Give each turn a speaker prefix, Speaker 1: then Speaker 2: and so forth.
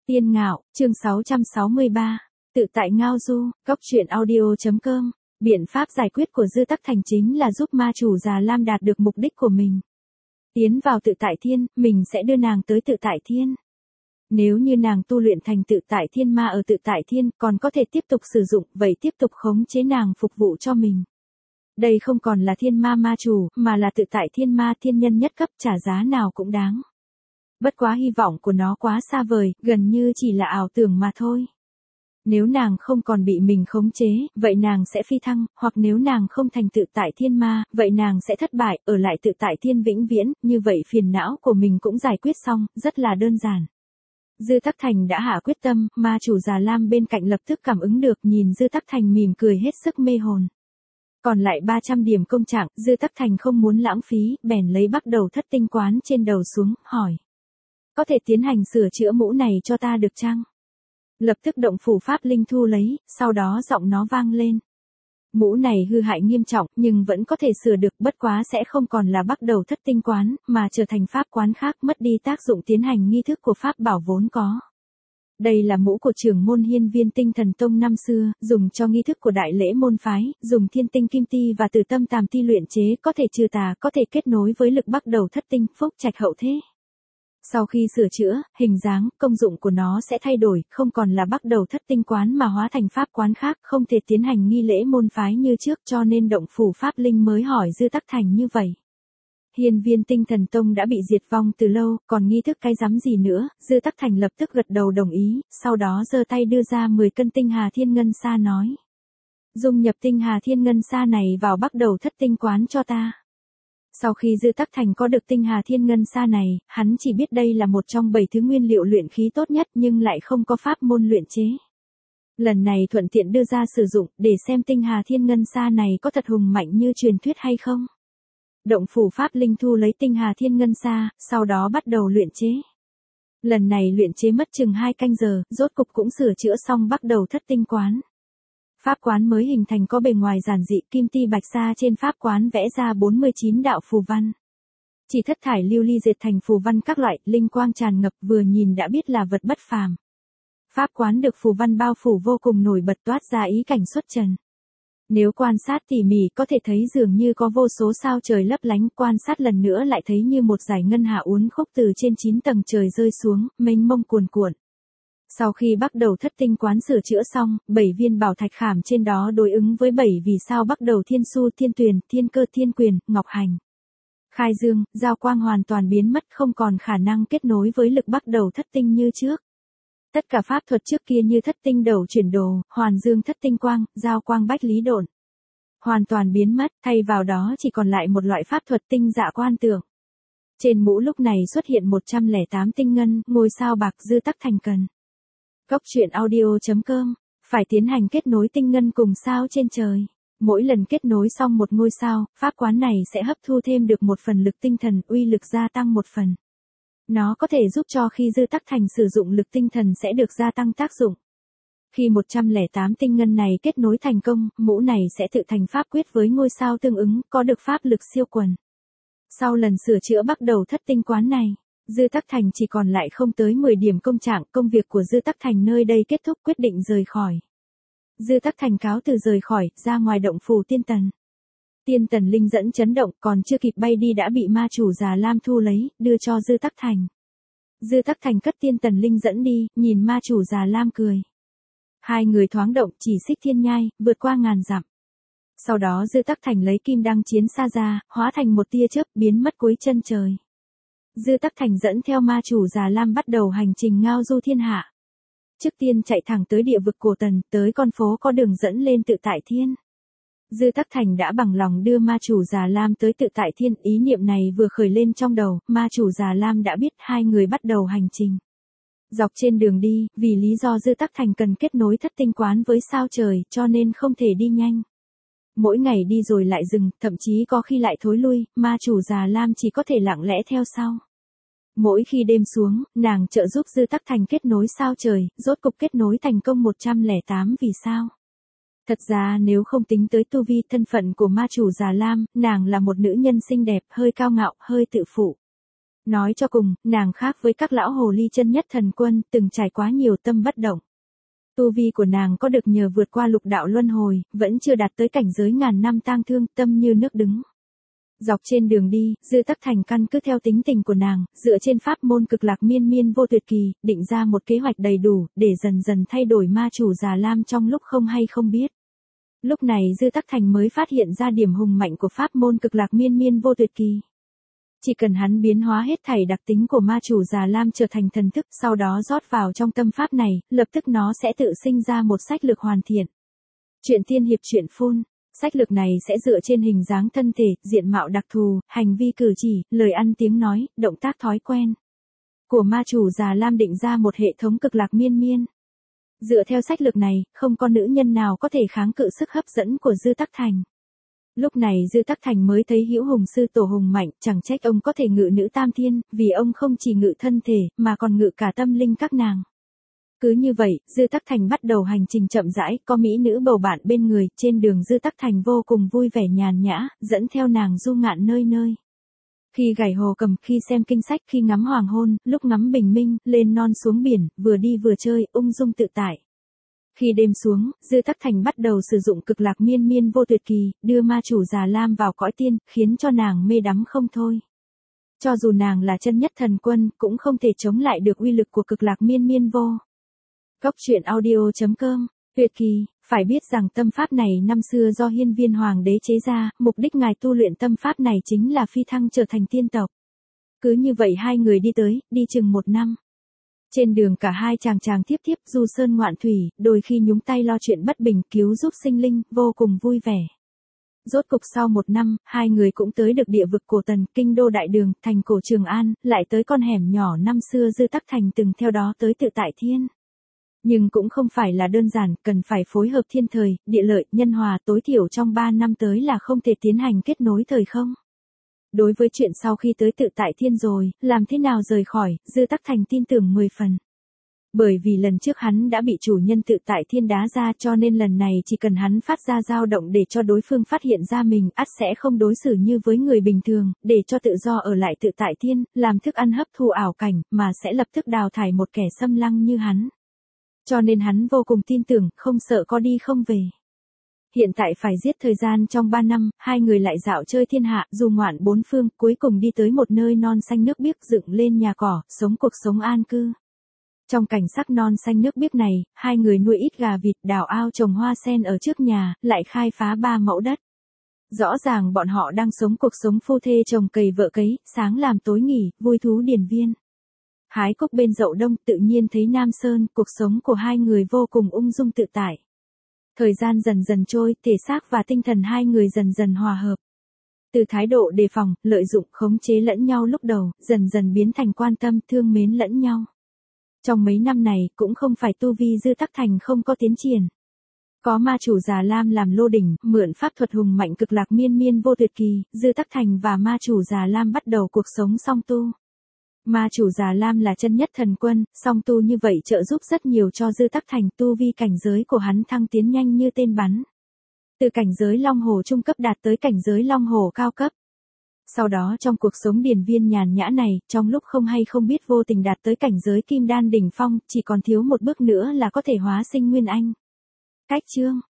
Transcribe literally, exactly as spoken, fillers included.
Speaker 1: Tiên Ngạo, chương sáu trăm sáu mươi ba. Tự tại ngao du, góc truyện audio.com. Biện pháp giải quyết của Dư Tắc Thành chính là giúp ma chủ Già Lam đạt được mục đích của mình. Tiến vào tự tại thiên, mình sẽ đưa nàng tới tự tại thiên. Nếu như nàng tu luyện thành tự tại thiên ma ở tự tại thiên, còn có thể tiếp tục sử dụng, vậy tiếp tục khống chế nàng phục vụ cho mình. Đây không còn là thiên ma ma chủ, mà là tự tại thiên ma thiên nhân nhất cấp, trả giá nào cũng đáng. Bất quá hy vọng của nó quá xa vời, gần như chỉ là ảo tưởng mà thôi. Nếu nàng không còn bị mình khống chế, vậy nàng sẽ phi thăng, hoặc nếu nàng không thành tự tại thiên ma, vậy nàng sẽ thất bại, ở lại tự tại thiên vĩnh viễn, như vậy phiền não của mình cũng giải quyết xong, rất là đơn giản. Dư Tắc Thành đã hạ quyết tâm, ma chủ Già Lam bên cạnh lập tức cảm ứng được, nhìn Dư Tắc Thành mỉm cười hết sức mê hồn. Còn lại ba trăm điểm công trạng, Dư Tắc Thành không muốn lãng phí, bèn lấy bắt đầu thất tinh quán trên đầu xuống, hỏi. Có thể tiến hành sửa chữa mũ này cho ta được chăng? Lập tức động phủ pháp linh thu lấy, sau đó giọng nó vang lên. Mũ này hư hại nghiêm trọng, nhưng vẫn có thể sửa được, bất quá sẽ không còn là bắt đầu thất tinh quán, mà trở thành pháp quán khác, mất đi tác dụng tiến hành nghi thức của pháp bảo vốn có. Đây là mũ của trưởng môn Hiên Viên Tinh Thần Tông năm xưa, dùng cho nghi thức của đại lễ môn phái, dùng thiên tinh kim ti và tử tâm tàm ti luyện chế, có thể trừ tà, có thể kết nối với lực bắt đầu thất tinh, phúc trạch hậu thế. Sau khi sửa chữa, hình dáng, công dụng của nó sẽ thay đổi, không còn là bắt đầu thất tinh quán mà hóa thành pháp quán khác, không thể tiến hành nghi lễ môn phái như trước, cho nên động phủ pháp linh mới hỏi Dư Tắc Thành như vậy. Hiên Viên Tinh Thần Tông đã bị diệt vong từ lâu, còn nghi thức cái rắm gì nữa, Dư Tắc Thành lập tức gật đầu đồng ý, sau đó giơ tay đưa ra mười cân tinh hà thiên ngân sa nói. Dung nhập tinh hà thiên ngân sa này vào bắt đầu thất tinh quán cho ta. Sau khi Dư Tắc Thành có được tinh hà thiên ngân sa này, hắn chỉ biết đây là một trong bảy thứ nguyên liệu luyện khí tốt nhất nhưng lại không có pháp môn luyện chế. Lần này thuận tiện đưa ra sử dụng, để xem tinh hà thiên ngân sa này có thật hùng mạnh như truyền thuyết hay không. Động phủ pháp linh thu lấy tinh hà thiên ngân sa, sau đó bắt đầu luyện chế. Lần này luyện chế mất chừng hai canh giờ, rốt cục cũng sửa chữa xong bắt đầu thất tinh quán. Pháp quán mới hình thành có bề ngoài giản dị, kim ti bạch sa trên pháp quán vẽ ra bốn mươi chín đạo phù văn. Chỉ thất thải lưu ly dệt thành phù văn các loại, linh quang tràn ngập, vừa nhìn đã biết là vật bất phàm. Pháp quán được phù văn bao phủ vô cùng nổi bật, toát ra ý cảnh xuất trần. Nếu quan sát tỉ mỉ có thể thấy dường như có vô số sao trời lấp lánh, quan sát lần nữa lại thấy như một dải ngân hà uốn khúc từ trên chín tầng trời rơi xuống, mênh mông cuồn cuộn. Sau khi bắt đầu thất tinh quán sửa chữa xong, bảy viên bảo thạch khảm trên đó đối ứng với bảy vì sao bắt đầu thiên su, thiên tuyền, thiên cơ, thiên quyền, ngọc hành. Khai dương, giao quang hoàn toàn biến mất, không còn khả năng kết nối với lực bắt đầu thất tinh như trước. Tất cả pháp thuật trước kia như thất tinh đầu chuyển đồ, hoàn dương thất tinh quang, giao quang bách lý độn, hoàn toàn biến mất, thay vào đó chỉ còn lại một loại pháp thuật tinh dạ quan tưởng. Trên mũ lúc này xuất hiện một trăm lẻ tám tinh ngân, ngôi sao bạc. Dư Tắc Thành cần. Góc truyện audio.com, phải tiến hành kết nối tinh ngân cùng sao trên trời. Mỗi lần kết nối xong một ngôi sao, pháp quán này sẽ hấp thu thêm được một phần lực tinh thần, uy lực gia tăng một phần. Nó có thể giúp cho khi Dư Tắc Thành sử dụng lực tinh thần sẽ được gia tăng tác dụng. Khi một trăm lẻ tám tinh ngân này kết nối thành công, mũ này sẽ tự thành pháp quyết với ngôi sao tương ứng, có được pháp lực siêu quần. Sau lần sửa chữa bắt đầu thất tinh quán này, Dư Tắc Thành chỉ còn lại không tới mười điểm công trạng, công việc của Dư Tắc Thành nơi đây kết thúc, quyết định rời khỏi. Dư Tắc Thành cáo từ rời khỏi, ra ngoài động phủ tiên tần. Tiên tần linh dẫn chấn động, còn chưa kịp bay đi đã bị ma chủ Già Lam thu lấy, đưa cho Dư Tắc Thành. Dư Tắc Thành cất tiên tần linh dẫn đi, nhìn ma chủ Già Lam cười. Hai người thoáng động, chỉ xích thiên nhai, vượt qua ngàn dặm. Sau đó Dư Tắc Thành lấy kim đăng chiến xa ra, hóa thành một tia chớp, biến mất cuối chân trời. Dư Tắc Thành dẫn theo ma chủ Già Lam bắt đầu hành trình ngao du thiên hạ. Trước tiên chạy thẳng tới địa vực cổ tần, tới con phố có đường dẫn lên tự tại thiên. Dư Tắc Thành đã bằng lòng đưa ma chủ Già Lam tới tự tại thiên, ý niệm này vừa khởi lên trong đầu, ma chủ Già Lam đã biết, hai người bắt đầu hành trình. Dọc trên đường đi, vì lý do Dư Tắc Thành cần kết nối thất tinh quán với sao trời, cho nên không thể đi nhanh. Mỗi ngày đi rồi lại dừng, thậm chí có khi lại thối lui, ma chủ Già Lam chỉ có thể lặng lẽ theo sau. Mỗi khi đêm xuống, nàng trợ giúp Dư Tắc Thành kết nối sao trời, rốt cục kết nối thành công một trăm lẻ tám vì sao. Thật ra nếu không tính tới tu vi thân phận của ma chủ Già Lam, nàng là một nữ nhân xinh đẹp, hơi cao ngạo, hơi tự phụ. Nói cho cùng, nàng khác với các lão hồ ly chân nhất thần quân, từng trải quá nhiều tâm bất động. Tu vi của nàng có được nhờ vượt qua lục đạo luân hồi, vẫn chưa đạt tới cảnh giới ngàn năm tang thương, tâm như nước đứng. Dọc trên đường đi, Dư Tắc Thành căn cứ theo tính tình của nàng, dựa trên pháp môn cực lạc miên miên vô tuyệt kỳ, định ra một kế hoạch đầy đủ, để dần dần thay đổi ma chủ già lam trong lúc không hay không biết. Lúc này Dư Tắc Thành mới phát hiện ra điểm hùng mạnh của pháp môn cực lạc miên miên vô tuyệt kỳ. Chỉ cần hắn biến hóa hết thảy đặc tính của ma chủ già lam trở thành thần thức, sau đó rót vào trong tâm pháp này, lập tức nó sẽ tự sinh ra một sách lược hoàn thiện. Chuyện tiên hiệp truyện phun. Sách lược này sẽ dựa trên hình dáng thân thể, diện mạo đặc thù, hành vi cử chỉ, lời ăn tiếng nói, động tác thói quen của ma chủ già lam định ra một hệ thống cực lạc miên miên. Dựa theo sách lược này, không có nữ nhân nào có thể kháng cự sức hấp dẫn của Dư Tắc Thành. Lúc này Dư Tắc Thành mới thấy Hữu Hùng sư tổ hùng mạnh, chẳng trách ông có thể ngự nữ tam thiên, vì ông không chỉ ngự thân thể, mà còn ngự cả tâm linh các nàng. Cứ như vậy, Dư Tắc Thành bắt đầu hành trình chậm rãi, có mỹ nữ bầu bạn bên người, trên đường Dư Tắc Thành vô cùng vui vẻ nhàn nhã, dẫn theo nàng du ngạn nơi nơi. Khi gảy hồ cầm, khi xem kinh sách, khi ngắm hoàng hôn, lúc ngắm bình minh, lên non xuống biển, vừa đi vừa chơi, ung dung tự tại. Khi đêm xuống, Dư Tắc Thành bắt đầu sử dụng cực lạc miên miên vô tuyệt kỳ, đưa ma chủ già lam vào cõi tiên, khiến cho nàng mê đắm không thôi. Cho dù nàng là chân nhất thần quân, cũng không thể chống lại được uy lực của cực lạc miên miên vô. Góc truyện audio chấm com, tuyệt kỳ, phải biết rằng tâm pháp này năm xưa do Hiên Viên Hoàng đế chế ra, mục đích ngài tu luyện tâm pháp này chính là phi thăng trở thành tiên tộc. Cứ như vậy hai người đi tới, đi chừng một năm. Trên đường cả hai chàng chàng tiếp tiếp du sơn ngoạn thủy, đôi khi nhúng tay lo chuyện bất bình, cứu giúp sinh linh, vô cùng vui vẻ. Rốt cục sau một năm, hai người cũng tới được địa vực cổ Tần, kinh đô đại đường, thành cổ Trường An, lại tới con hẻm nhỏ năm xưa Dư Tắc Thành từng theo đó tới tự tại thiên. Nhưng cũng không phải là đơn giản, cần phải phối hợp thiên thời, địa lợi, nhân hòa, tối thiểu trong ba năm tới là không thể tiến hành kết nối thời không. Đối với chuyện sau khi tới tự tại thiên rồi, làm thế nào rời khỏi, Dư Tắc Thành tin tưởng mười phần. Bởi vì lần trước hắn đã bị chủ nhân tự tại thiên đá ra, cho nên lần này chỉ cần hắn phát ra dao động để cho đối phương phát hiện ra mình, ắt sẽ không đối xử như với người bình thường, để cho tự do ở lại tự tại thiên, làm thức ăn hấp thu ảo cảnh, mà sẽ lập tức đào thải một kẻ xâm lăng như hắn. Cho nên hắn vô cùng tin tưởng, không sợ có đi không về. Hiện tại phải giết thời gian trong ba năm, hai người lại dạo chơi thiên hạ, du ngoạn bốn phương, cuối cùng đi tới một nơi non xanh nước biếc, dựng lên nhà cỏ, sống cuộc sống an cư. Trong cảnh sắc non xanh nước biếc này, hai người nuôi ít gà vịt, đào ao trồng hoa sen ở trước nhà, lại khai phá ba mẫu đất. Rõ ràng bọn họ đang sống cuộc sống phu thê chồng cày vợ cấy, sáng làm tối nghỉ, vui thú điền viên. Hái cúc bên dậu đông, tự nhiên thấy Nam Sơn, cuộc sống của hai người vô cùng ung dung tự tại. Thời gian dần dần trôi, thể xác và tinh thần hai người dần dần hòa hợp. Từ thái độ đề phòng, lợi dụng, khống chế lẫn nhau lúc đầu, dần dần biến thành quan tâm, thương mến lẫn nhau. Trong mấy năm này, cũng không phải tu vi Dư Tắc Thành không có tiến triển. Có ma chủ già lam làm lô đỉnh, mượn pháp thuật hùng mạnh cực lạc miên miên vô tuyệt kỳ, Dư Tắc Thành và ma chủ già lam bắt đầu cuộc sống song tu. Ma chủ già lam là chân nhất thần quân, song tu như vậy trợ giúp rất nhiều cho Dư Tắc Thành, tu vi cảnh giới của hắn thăng tiến nhanh như tên bắn. Từ cảnh giới long hồ trung cấp đạt tới cảnh giới long hồ cao cấp. Sau đó trong cuộc sống điền viên nhàn nhã này, trong lúc không hay không biết vô tình đạt tới cảnh giới kim đan đỉnh phong, chỉ còn thiếu một bước nữa là có thể hóa sinh nguyên anh. Cách chương